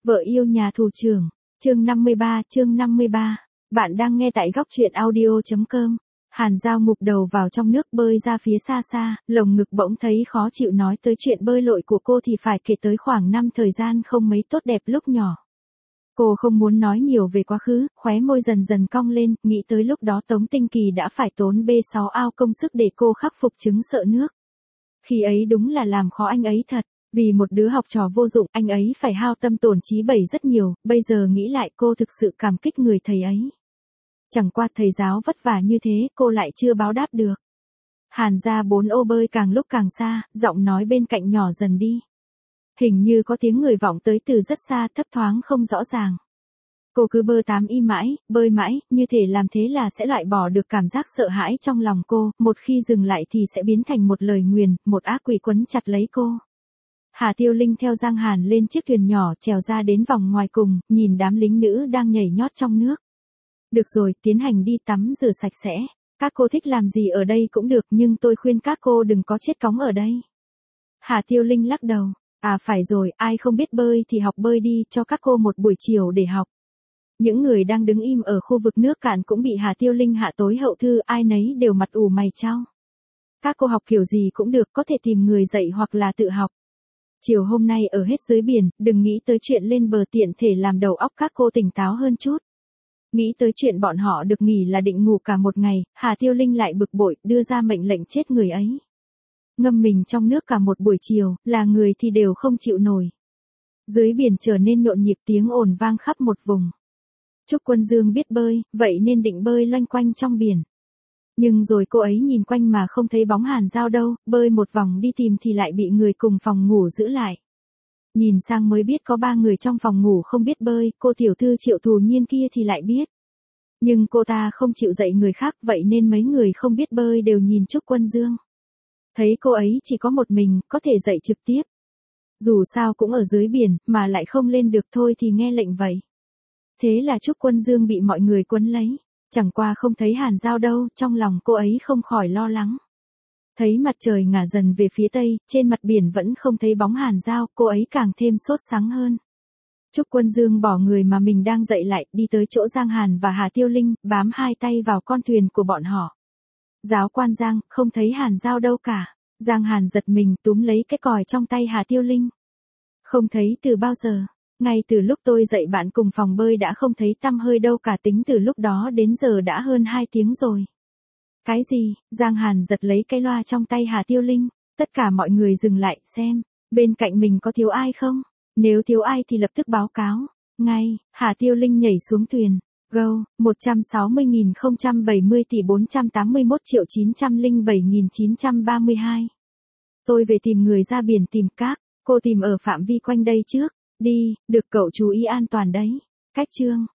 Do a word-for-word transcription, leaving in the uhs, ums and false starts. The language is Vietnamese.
Vợ yêu nhà thủ trưởng, chương năm mươi ba, chương năm mươi ba. Bạn đang nghe tại góc truyện audio chấm com. Hàn Giao ngụp đầu vào trong nước bơi ra phía xa xa, lồng ngực bỗng thấy khó chịu, nói tới chuyện bơi lội của cô thì phải kể tới khoảng năm thời gian không mấy tốt đẹp lúc nhỏ. Cô không muốn nói nhiều về quá khứ, khóe môi dần dần cong lên, nghĩ tới lúc đó Tống Tinh Kỳ đã phải tốn bê sáu ao công sức để cô khắc phục chứng sợ nước. Khi ấy đúng là làm khó anh ấy thật. Vì một đứa học trò vô dụng, anh ấy phải hao tâm tổn trí bẩy rất nhiều, bây giờ nghĩ lại cô thực sự cảm kích người thầy ấy. Chẳng qua thầy giáo vất vả như thế, cô lại chưa báo đáp được. Hàn ra bốn ô bơi càng lúc càng xa, giọng nói bên cạnh nhỏ dần đi. Hình như có tiếng người vọng tới từ rất xa, thấp thoáng không rõ ràng. Cô cứ bơi tám y mãi, bơi mãi, như thể làm thế là sẽ loại bỏ được cảm giác sợ hãi trong lòng cô, một khi dừng lại thì sẽ biến thành một lời nguyền, một ác quỷ quấn chặt lấy cô. Hà Tiêu Linh theo Giang Hàn lên chiếc thuyền nhỏ trèo ra đến vòng ngoài cùng, nhìn đám lính nữ đang nhảy nhót trong nước. Được rồi, tiến hành đi tắm rửa sạch sẽ. Các cô thích làm gì ở đây cũng được, nhưng tôi khuyên các cô đừng có chết cóng ở đây. Hà Tiêu Linh lắc đầu. À phải rồi, ai không biết bơi thì học bơi đi, cho các cô một buổi chiều để học. Những người đang đứng im ở khu vực nước cạn cũng bị Hà Tiêu Linh hạ tối hậu thư, ai nấy đều mặt ủ mày chau. Các cô học kiểu gì cũng được, có thể tìm người dạy hoặc là tự học. Chiều hôm nay ở hết dưới biển, đừng nghĩ tới chuyện lên bờ, tiện thể làm đầu óc các cô tỉnh táo hơn chút. Nghĩ tới chuyện bọn họ được nghỉ là định ngủ cả một ngày, Hà Tiêu Linh lại bực bội, đưa ra mệnh lệnh chết người ấy. Ngâm mình trong nước cả một buổi chiều, là người thì đều không chịu nổi. Dưới biển trở nên nhộn nhịp, tiếng ồn vang khắp một vùng. Trúc Quân Dương biết bơi, vậy nên định bơi loanh quanh trong biển. Nhưng rồi cô ấy nhìn quanh mà không thấy bóng Hàn Giao đâu, bơi một vòng đi tìm thì lại bị người cùng phòng ngủ giữ lại. Nhìn sang mới biết có ba người trong phòng ngủ không biết bơi, cô tiểu thư Triệu Thù Nhiên kia thì lại biết. Nhưng cô ta không chịu dạy người khác, vậy nên mấy người không biết bơi đều nhìn Trúc Quân Dương. Thấy cô ấy chỉ có một mình, có thể dạy trực tiếp. Dù sao cũng ở dưới biển, mà lại không lên được thôi thì nghe lệnh vậy. Thế là Trúc Quân Dương bị mọi người quấn lấy. Chẳng qua không thấy Hàn Giao đâu, trong lòng cô ấy không khỏi lo lắng. Thấy mặt trời ngả dần về phía tây, trên mặt biển vẫn không thấy bóng Hàn Giao, cô ấy càng thêm sốt sắng hơn. Trúc Quân Dương bỏ người mà mình đang dậy lại, đi tới chỗ Giang Hàn và Hà Tiêu Linh, bám hai tay vào con thuyền của bọn họ. Giáo quan Giang, không thấy Hàn Giao đâu cả. Giang Hàn giật mình, túm lấy cái còi trong tay Hà Tiêu Linh. Không thấy từ bao giờ. Ngay từ lúc tôi dạy bạn cùng phòng bơi đã không thấy tăm hơi đâu cả, tính từ lúc đó đến giờ đã hơn hai tiếng rồi. Cái gì? Giang Hàn giật lấy cái loa trong tay Hà Tiêu Linh. Tất cả mọi người dừng lại, xem, bên cạnh mình có thiếu ai không? Nếu thiếu ai thì lập tức báo cáo. Ngay, Hà Tiêu Linh nhảy xuống thuyền. Go, một trăm sáu mươi nghìn không trăm bảy mươi tỷ bốn trăm tám mươi mốt triệu chín trăm lẻ bảy nghìn chín trăm ba mươi hai. Tôi về tìm người ra biển tìm các, cô tìm ở phạm vi quanh đây trước. Đi, được cậu chú ý an toàn đấy. Cách chương.